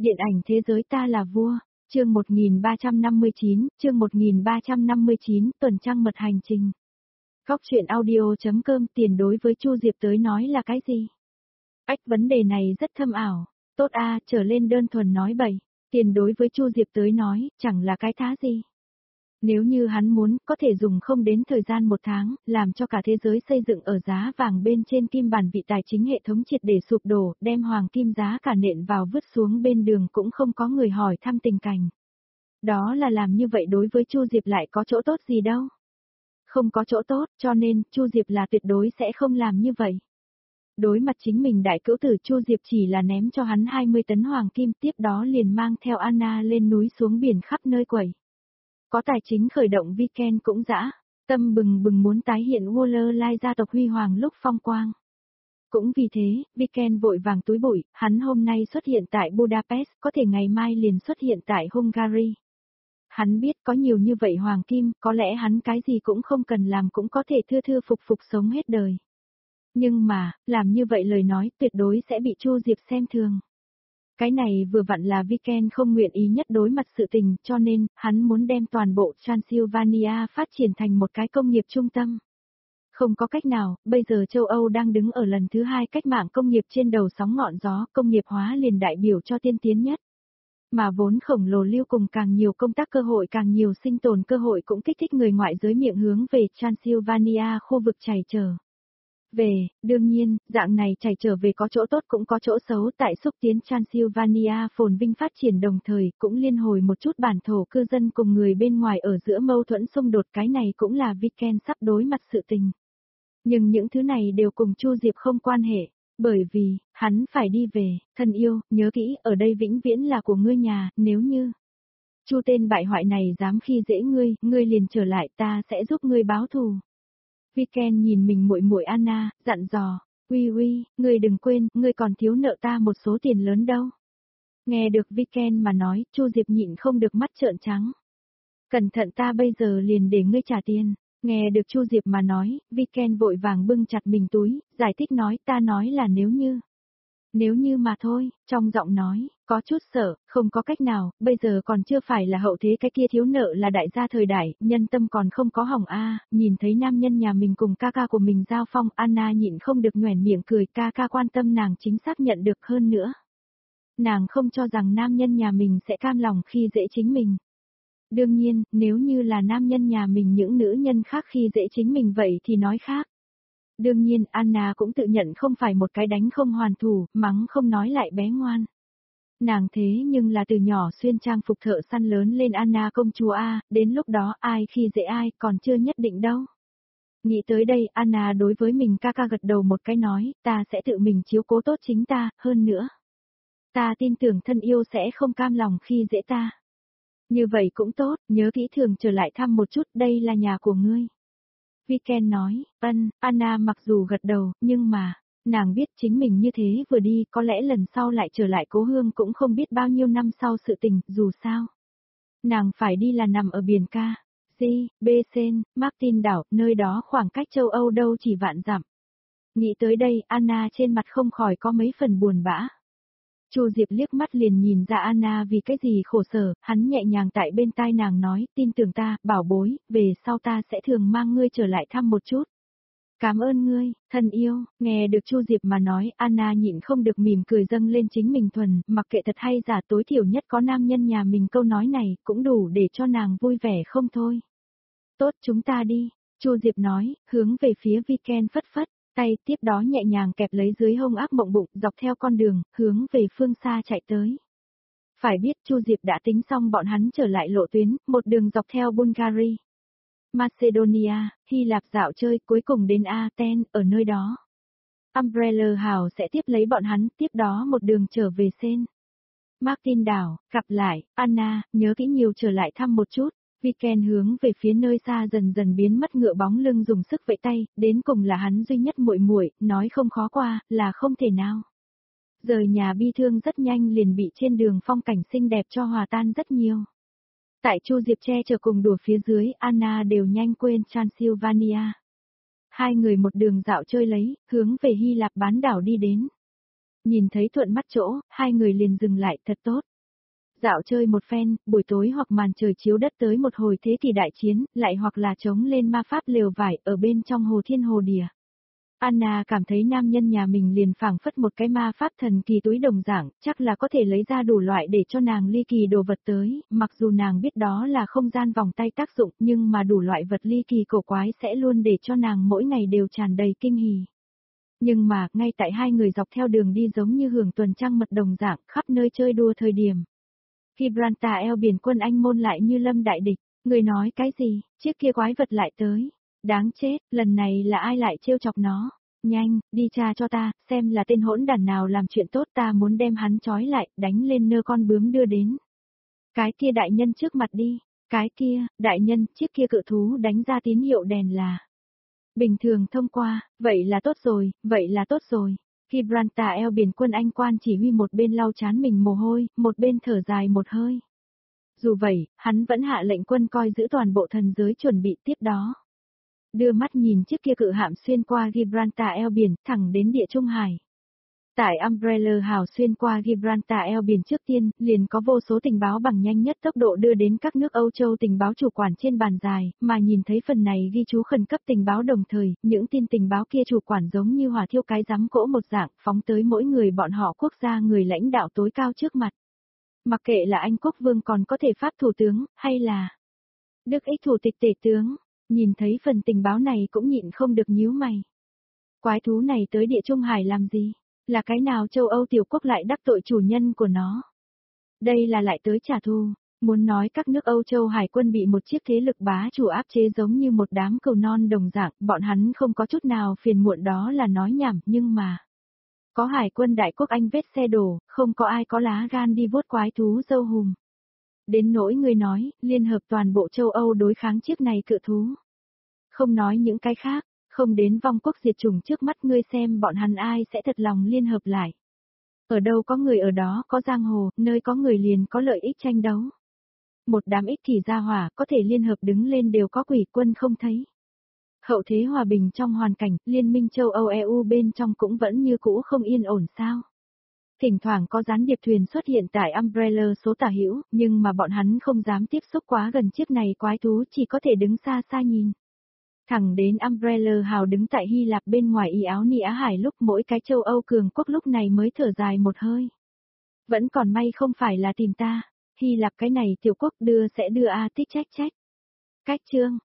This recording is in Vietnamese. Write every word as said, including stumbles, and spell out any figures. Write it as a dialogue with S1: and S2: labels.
S1: Điện ảnh thế giới ta là vua, chương một nghìn ba trăm năm mươi chín, chương một nghìn ba trăm năm mươi chín, tuần trăng mật hành trình. Góc truyện audio.com tiền đối với Chu Diệp tới nói là cái gì? Ách vấn đề này rất thâm ảo, tốt a trở lên đơn thuần nói bậy, tiền đối với Chu Diệp tới nói, chẳng là cái thá gì. Nếu như hắn muốn, có thể dùng không đến thời gian một tháng, làm cho cả thế giới xây dựng ở giá vàng bên trên kim bản vị tài chính hệ thống triệt để sụp đổ, đem hoàng kim giá cả nện vào vứt xuống bên đường cũng không có người hỏi thăm tình cảnh. Đó là làm như vậy đối với Chu Diệp lại có chỗ tốt gì đâu. Không có chỗ tốt, cho nên, Chu Diệp là tuyệt đối sẽ không làm như vậy. Đối mặt chính mình đại cữu tử Chu Diệp chỉ là ném cho hắn hai mươi tấn hoàng kim, tiếp đó liền mang theo Anna lên núi xuống biển khắp nơi quẩy. Có tài chính khởi động Viken cũng dã, tâm bừng bừng muốn tái hiện Waller Lai gia tộc huy hoàng lúc phong quang. Cũng vì thế, Viken vội vàng túi bụi, hắn hôm nay xuất hiện tại Budapest, có thể ngày mai liền xuất hiện tại Hungary. Hắn biết có nhiều như vậy hoàng kim, có lẽ hắn cái gì cũng không cần làm cũng có thể thưa thưa phục phục sống hết đời. Nhưng mà, làm như vậy lời nói tuyệt đối sẽ bị Chu Diệp xem thường. Cái này vừa vặn là Viken không nguyện ý nhất đối mặt sự tình, cho nên, hắn muốn đem toàn bộ Transylvania phát triển thành một cái công nghiệp trung tâm. Không có cách nào, bây giờ châu Âu đang đứng ở lần thứ hai cách mạng công nghiệp trên đầu sóng ngọn gió, công nghiệp hóa liền đại biểu cho tiên tiến nhất. Mà vốn khổng lồ lưu cùng càng nhiều công tác cơ hội càng nhiều sinh tồn cơ hội cũng kích thích người ngoại giới miệng hướng về Transylvania khu vực chảy trở về, đương nhiên, dạng này chảy trở về có chỗ tốt cũng có chỗ xấu tại xúc tiến Transylvania phồn vinh phát triển đồng thời cũng liên hồi một chút bản thổ cư dân cùng người bên ngoài ở giữa mâu thuẫn xung đột cái này cũng là Viken sắp đối mặt sự tình. Nhưng những thứ này đều cùng Chu Diệp không quan hệ, bởi vì, hắn phải đi về, thân yêu, nhớ kỹ, ở đây vĩnh viễn là của ngươi nhà, nếu như Chu tên bại hoại này dám khi dễ ngươi, ngươi liền trở lại ta sẽ giúp ngươi báo thù. Viken nhìn mình muội muội Anna, dặn dò, uy uy, ngươi đừng quên, ngươi còn thiếu nợ ta một số tiền lớn đâu. Nghe được Viken mà nói, Chu Diệp nhịn không được mắt trợn trắng. Cẩn thận ta bây giờ liền để ngươi trả tiền. Nghe được Chu Diệp mà nói, Viken vội vàng bưng chặt mình túi, giải thích nói ta nói là nếu như. Nếu như mà thôi, trong giọng nói, có chút sợ, không có cách nào, bây giờ còn chưa phải là hậu thế cái kia thiếu nợ là đại gia thời đại, nhân tâm còn không có hỏng a. Nhìn thấy nam nhân nhà mình cùng ca ca của mình giao phong, Anna nhịn không được nhoẻn miệng cười, ca ca quan tâm nàng chính xác nhận được hơn nữa. Nàng không cho rằng nam nhân nhà mình sẽ cam lòng khi dễ chính mình. Đương nhiên, nếu như là nam nhân nhà mình những nữ nhân khác khi dễ chính mình vậy thì nói khác. Đương nhiên, Anna cũng tự nhận không phải một cái đánh không hoàn thủ, mắng không nói lại bé ngoan. Nàng thế nhưng là từ nhỏ xuyên trang phục thợ săn lớn lên Anna công chúa A, đến lúc đó ai khi dễ ai còn chưa nhất định đâu. Nghĩ tới đây, Anna đối với mình ca ca gật đầu một cái nói, ta sẽ tự mình chiếu cố tốt chính ta, hơn nữa. Ta tin tưởng thân yêu sẽ không cam lòng khi dễ ta. Như vậy cũng tốt, nhớ kỹ thường trở lại thăm một chút, đây là nhà của ngươi. Viken nói, ân, Anna mặc dù gật đầu, nhưng mà, nàng biết chính mình như thế vừa đi, có lẽ lần sau lại trở lại cố hương cũng không biết bao nhiêu năm sau sự tình, dù sao. Nàng phải đi là nằm ở biển ca, G, B, Sen, Martin đảo, nơi đó khoảng cách châu Âu đâu chỉ vạn dặm. Nghĩ tới đây, Anna trên mặt không khỏi có mấy phần buồn bã. Chu Diệp liếc mắt liền nhìn ra Anna vì cái gì khổ sở, hắn nhẹ nhàng tại bên tai nàng nói, tin tưởng ta, bảo bối, về sau ta sẽ thường mang ngươi trở lại thăm một chút. Cảm ơn ngươi, thân yêu, nghe được Chu Diệp mà nói, Anna nhịn không được mỉm cười dâng lên chính mình thuần, mặc kệ thật hay giả tối thiểu nhất có nam nhân nhà mình câu nói này, cũng đủ để cho nàng vui vẻ không thôi. Tốt chúng ta đi, Chu Diệp nói, hướng về phía Viken phất phất. Tay tiếp đó nhẹ nhàng kẹp lấy dưới hông ác mộng bụng dọc theo con đường, hướng về phương xa chạy tới. Phải biết Chu Diệp đã tính xong bọn hắn trở lại lộ tuyến, một đường dọc theo Bulgaria, Macedonia, Hy Lạp dạo chơi cuối cùng đến Athens, ở nơi đó. Umbrella House sẽ tiếp lấy bọn hắn, tiếp đó một đường trở về Sen. Martin đảo, gặp lại, Anna, nhớ kỹ nhiều trở lại thăm một chút. Viken hướng về phía nơi xa dần dần biến mất ngựa bóng lưng dùng sức vẫy tay, đến cùng là hắn duy nhất muội muội, nói không khó qua, là không thể nào. Rời nhà bi thương rất nhanh liền bị trên đường phong cảnh xinh đẹp cho hòa tan rất nhiều. Tại Chu Diệp che chở cùng đùa phía dưới, Anna đều nhanh quên Transylvania. Hai người một đường dạo chơi lấy, hướng về Hy Lạp bán đảo đi đến. Nhìn thấy thuận mắt chỗ, hai người liền dừng lại, thật tốt, Dạo chơi một phen, buổi tối hoặc màn trời chiếu đất tới một hồi thế kỷ đại chiến, lại hoặc là chống lên ma pháp lều vải ở bên trong hồ thiên hồ địa. Anna cảm thấy nam nhân nhà mình liền phảng phất một cái ma pháp thần kỳ túi đồng dạng, chắc là có thể lấy ra đủ loại để cho nàng ly kỳ đồ vật tới, mặc dù nàng biết đó là không gian vòng tay tác dụng, nhưng mà đủ loại vật ly kỳ cổ quái sẽ luôn để cho nàng mỗi ngày đều tràn đầy kinh hỉ. Nhưng mà, ngay tại hai người dọc theo đường đi giống như hưởng tuần trăng mật đồng dạng, khắp nơi chơi đua thời điểm. Gibraltar eo biển quân Anh môn lại như lâm đại địch, người nói cái gì, chiếc kia quái vật lại tới. Đáng chết, lần này là ai lại trêu chọc nó? Nhanh, đi tra cho ta, xem là tên hỗn đản nào làm chuyện tốt, ta muốn đem hắn trói lại, đánh lên nơ con bướm đưa đến. Cái kia đại nhân trước mặt đi, cái kia, đại nhân, chiếc kia cự thú đánh ra tín hiệu đèn là bình thường thông qua, vậy là tốt rồi, vậy là tốt rồi. Gibraltar eo biển quân Anh quan chỉ huy một bên lau chán mình mồ hôi, một bên thở dài một hơi. Dù vậy, hắn vẫn hạ lệnh quân coi giữ toàn bộ thần giới chuẩn bị tiếp đó. Đưa mắt nhìn chiếc kia cự hạm xuyên qua Gibraltar eo biển, thẳng đến địa Trung Hải. Tại Umbrella hào xuyên qua Gibraltar eo biển trước tiên, liền có vô số tình báo bằng nhanh nhất tốc độ đưa đến các nước Âu Châu tình báo chủ quản trên bàn dài, mà nhìn thấy phần này ghi chú khẩn cấp tình báo đồng thời, những tin tình báo kia chủ quản giống như hỏa thiêu cái giám cỗ một dạng, phóng tới mỗi người bọn họ quốc gia người lãnh đạo tối cao trước mặt. Mặc kệ là Anh quốc vương còn có thể Pháp thủ tướng, hay là Đức Ích thủ tịch tể tướng, nhìn thấy phần tình báo này cũng nhịn không được nhíu mày. Quái thú này tới địa Trung Hải làm gì? Là cái nào châu Âu tiểu quốc lại đắc tội chủ nhân của nó? Đây là lại tới trả thù, muốn nói các nước Âu Châu hải quân bị một chiếc thế lực bá chủ áp chế giống như một đám cừu non đồng dạng, bọn hắn không có chút nào phiền muộn đó là nói nhảm, nhưng mà có hải quân đại quốc Anh vết xe đổ, không có ai có lá gan đi vuốt quái thú dâu hùm. Đến nỗi người nói, liên hợp toàn bộ châu Âu đối kháng chiếc này cự thú. Không nói những cái khác. Không đến vong quốc diệt chủng trước mắt ngươi xem bọn hắn ai sẽ thật lòng liên hợp lại. Ở đâu có người ở đó có giang hồ, nơi có người liền có lợi ích tranh đấu. Một đám ích kỷ gia hỏa có thể liên hợp đứng lên đều có quỷ quân không thấy. Hậu thế hòa bình trong hoàn cảnh, liên minh châu Âu e u bên trong cũng vẫn như cũ không yên ổn sao. Thỉnh thoảng có gián điệp thuyền xuất hiện tại Umbrella số tả hữu, nhưng mà bọn hắn không dám tiếp xúc quá gần chiếc này quái thú chỉ có thể đứng xa xa nhìn. Thẳng đến Umbrella hào đứng tại Hy Lạp bên ngoài y áo ni Á Hải lúc mỗi cái châu Âu cường quốc lúc này mới thở dài một hơi. Vẫn còn may không phải là tìm ta, Hy Lạp cái này tiểu quốc đưa sẽ đưa a tích trách trách. Cách chương,